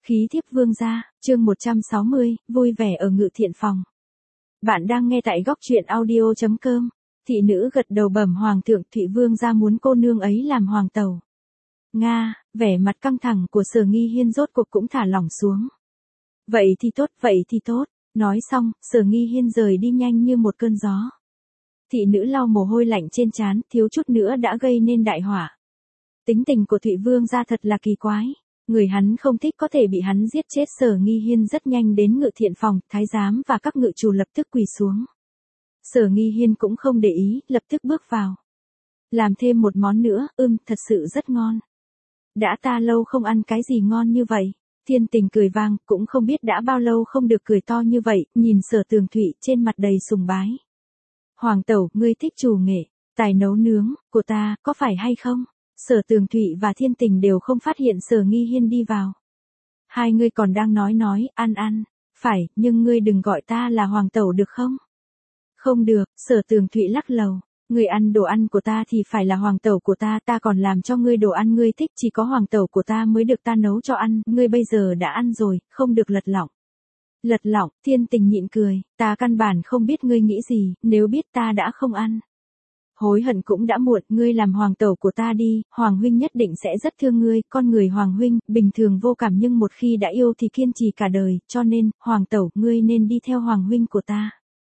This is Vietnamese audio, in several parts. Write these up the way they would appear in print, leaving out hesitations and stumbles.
Khí thiếp vương gia, chương 160, vui vẻ ở Ngự Thiện phòng. Bạn đang nghe tại góc truyện audio.com. Thị nữ gật đầu bẩm hoàng thượng, Thụy vương gia muốn cô nương ấy làm hoàng tẩu. Nga, vẻ mặt căng thẳng của Sở Nghi Hiên rốt cuộc cũng thả lỏng xuống. Vậy thì tốt. Nói xong, Sở Nghi Hiên rời đi nhanh như một cơn gió. Thị nữ lau mồ hôi lạnh trên trán, thiếu chút nữa đã gây nên đại họa. Tính tình của Thụy vương gia thật là kỳ quái. Người hắn không thích có thể bị hắn giết chết. Sở Nghi Hiên rất nhanh đến Ngự Thiện phòng, thái giám và các ngự chủ lập tức quỳ xuống. Sở Nghi Hiên cũng không để ý, lập tức bước vào. Làm thêm một món nữa, thật sự rất ngon. Đã ta lâu không ăn cái gì ngon như vậy. Thiên Tình cười vang, cũng không biết đã bao lâu không được cười to như vậy, nhìn Sở Tường Thụy trên mặt đầy sùng bái. Hoàng tẩu, ngươi thích chủ nghệ, tài nấu nướng, của ta, có phải hay không? Sở Tường Thụy và Thiên Tình đều không phát hiện Sở Nghi Hiên đi vào. Hai người còn đang nói, ăn. Phải, nhưng ngươi đừng gọi ta là hoàng tẩu được không? Không được, Sở Tường Thụy lắc lầu. Ngươi ăn đồ ăn của ta thì phải là hoàng tẩu của ta, ta còn làm cho ngươi đồ ăn ngươi thích, chỉ có hoàng tẩu của ta mới được ta nấu cho ăn, ngươi bây giờ đã ăn rồi, không được lật lọng. Lật lọng, Thiên Tình nhịn cười, ta căn bản không biết ngươi nghĩ gì, nếu biết ta đã không ăn. Hối hận cũng đã muộn, ngươi làm hoàng tẩu của ta đi, hoàng huynh nhất định sẽ rất thương ngươi, con người hoàng huynh, bình thường vô cảm nhưng một khi đã yêu thì kiên trì cả đời, cho nên, hoàng tẩu, ngươi nên đi theo hoàng huynh của ta.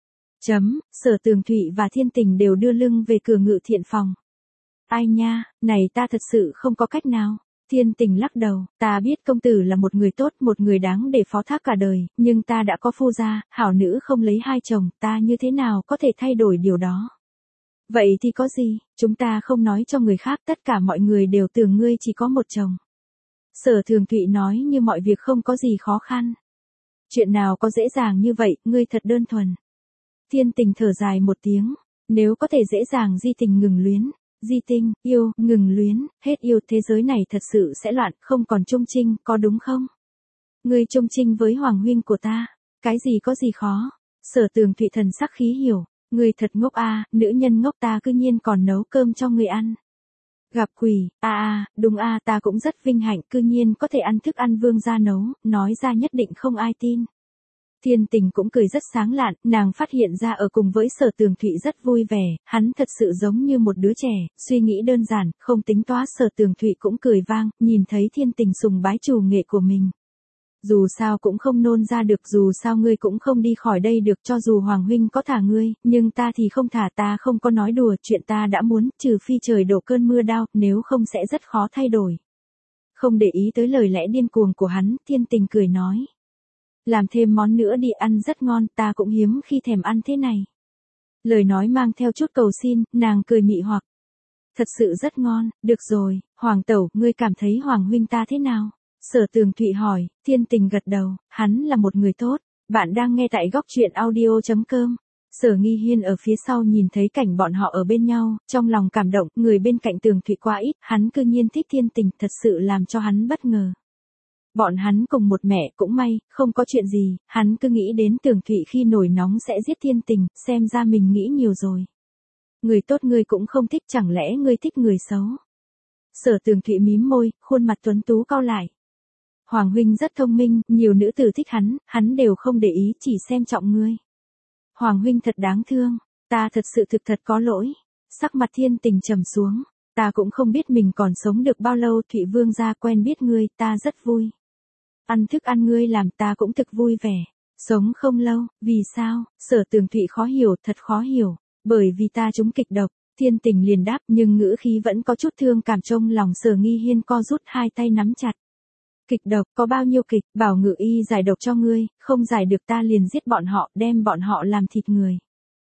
Sở Tường Thụy và Thiên Tình đều đưa lưng về cửa Ngự Thiện phòng. Ai nha, này ta thật sự không có cách nào. Thiên Tình lắc đầu, ta biết công tử là một người tốt, một người đáng để phó thác cả đời, nhưng ta đã có phu gia, hảo nữ không lấy hai chồng, ta như thế nào có thể thay đổi điều đó. Vậy thì có gì, chúng ta không nói cho người khác, tất cả mọi người đều tưởng ngươi chỉ có một chồng. Sở Thường Thụy nói như mọi việc không có gì khó khăn. Chuyện nào có dễ dàng như vậy, ngươi thật đơn thuần. Thiên Tình thở dài một tiếng, nếu có thể dễ dàng di tình ngừng luyến, di tinh, yêu, ngừng luyến, hết yêu, thế giới này thật sự sẽ loạn, không còn trung trinh, có đúng không? Ngươi trung trinh với hoàng huynh của ta, cái gì có gì khó? Sở Tường Thụy thần sắc khí hiểu. Ngươi thật ngốc a, nữ nhân ngốc, ta cư nhiên còn nấu cơm cho ngươi ăn. Gặp quỷ, đúng ta cũng rất vinh hạnh, cư nhiên có thể ăn thức ăn vương gia nấu, nói ra nhất định không ai tin. Thiên Tình cũng cười rất sáng lạn, nàng phát hiện ra ở cùng với Sở Tường Thụy rất vui vẻ, hắn thật sự giống như một đứa trẻ, suy nghĩ đơn giản, không tính toán. Sở Tường Thụy cũng cười vang, nhìn thấy Thiên Tình sùng bái chủ nghệ của mình. Dù sao cũng không nôn ra được, dù sao ngươi cũng không đi khỏi đây được, cho dù hoàng huynh có thả ngươi, nhưng ta thì không thả, ta không có nói đùa, chuyện ta đã muốn, trừ phi trời đổ cơn mưa đao, nếu không sẽ rất khó thay đổi. Không để ý tới lời lẽ điên cuồng của hắn, Thiên Tình cười nói. Làm thêm món nữa đi, ăn rất ngon, ta cũng hiếm khi thèm ăn thế này. Lời nói mang theo chút cầu xin, nàng cười mị hoặc. Thật sự rất ngon, được rồi, hoàng tẩu, ngươi cảm thấy hoàng huynh ta thế nào? Sở Tường Thụy hỏi, Thiên Tình gật đầu, hắn là một người tốt. Bạn đang nghe tại góc truyện audio.com. Sở Nghi Hiên ở phía sau nhìn thấy cảnh bọn họ ở bên nhau, trong lòng cảm động, người bên cạnh Tường Thụy quá ít, hắn cư nhiên thích Thiên Tình, thật sự làm cho hắn bất ngờ. Bọn hắn cùng một mẹ, cũng may, không có chuyện gì, hắn cứ nghĩ đến Tường Thụy khi nổi nóng sẽ giết Thiên Tình, xem ra mình nghĩ nhiều rồi. Người tốt ngươi cũng không thích, chẳng lẽ ngươi thích người xấu? Sở Tường Thụy mím môi, khuôn mặt tuấn tú cau lại. Hoàng huynh rất thông minh, nhiều nữ tử thích hắn đều không để ý, chỉ xem trọng ngươi. Hoàng huynh thật đáng thương, ta thật sự thật có lỗi. Sắc mặt Thiên Tình trầm xuống, ta cũng không biết mình còn sống được bao lâu. Thụy vương gia quen biết ngươi, ta rất vui. Ăn thức ăn ngươi làm ta cũng thực vui vẻ. Sống không lâu, vì sao? Sở Tường Thụy khó hiểu, thật khó hiểu. Bởi vì ta trúng kịch độc. Thiên Tình liền đáp, nhưng ngữ khí vẫn có chút thương cảm. Trong lòng Sở Nghi Hiên co rút, hai tay nắm chặt. Kịch độc, có bao nhiêu kịch, bảo ngự y giải độc cho ngươi, không giải được ta liền giết bọn họ, đem bọn họ làm thịt người.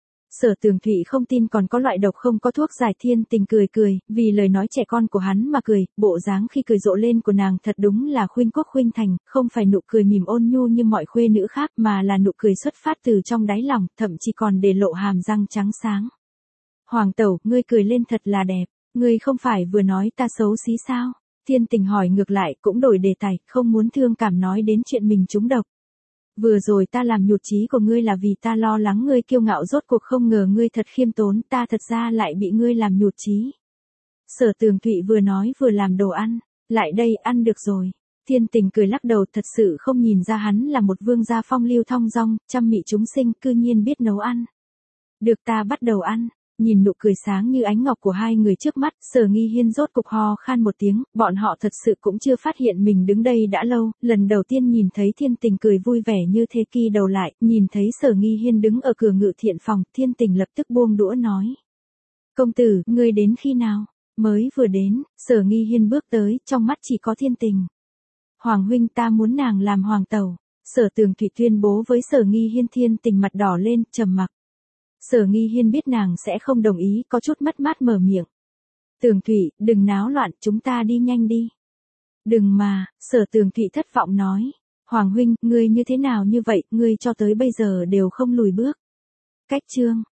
Sở Tường Thụy không tin còn có loại độc không có thuốc giải. Thiên Tình cười, vì lời nói trẻ con của hắn mà cười, bộ dáng khi cười rộ lên của nàng thật đúng là khuynh quốc khuynh thành, không phải nụ cười mỉm ôn nhu như mọi khuê nữ khác mà là nụ cười xuất phát từ trong đáy lòng, thậm chí còn để lộ hàm răng trắng sáng. Hoàng tẩu, ngươi cười lên thật là đẹp, ngươi không phải vừa nói ta xấu xí sao? Thiên Tình hỏi ngược lại, cũng đổi đề tài, không muốn thương cảm nói đến chuyện mình trúng độc. Vừa rồi ta làm nhụt chí của ngươi là vì ta lo lắng ngươi kiêu ngạo, rốt cuộc không ngờ ngươi thật khiêm tốn, ta thật ra lại bị ngươi làm nhụt chí. Sở Tường Thụy vừa nói vừa làm đồ ăn, lại đây, ăn được rồi. Thiên Tình cười lắc đầu, thật sự không nhìn ra hắn là một vương gia phong lưu thong dong, chăm mị chúng sinh, cư nhiên biết nấu ăn. Được, ta bắt đầu ăn. Nhìn nụ cười sáng như ánh ngọc của hai người trước mắt, Sở Nghi Hiên rốt cục ho khan một tiếng, bọn họ thật sự cũng chưa phát hiện mình đứng đây đã lâu, lần đầu tiên nhìn thấy Thiên Tình cười vui vẻ như thế. Kỳ đầu lại, nhìn thấy Sở Nghi Hiên đứng ở cửa Ngự Thiện phòng, Thiên Tình lập tức buông đũa nói. Công tử, ngươi đến khi nào? Mới vừa đến. Sở Nghi Hiên bước tới, trong mắt chỉ có Thiên Tình. Hoàng huynh, ta muốn nàng làm hoàng tẩu. Sở Tường Thụy tuyên bố với Sở Nghi Hiên. Thiên Tình mặt đỏ lên, trầm mặc. Sở Nghi Hiên biết nàng sẽ không đồng ý, có chút mất mát mở miệng. Tường Thụy, đừng náo loạn, chúng ta đi nhanh đi. Đừng mà, Sở Tường Thụy thất vọng nói. Hoàng huynh, ngươi như thế nào như vậy, ngươi cho tới bây giờ đều không lùi bước. Cách chương.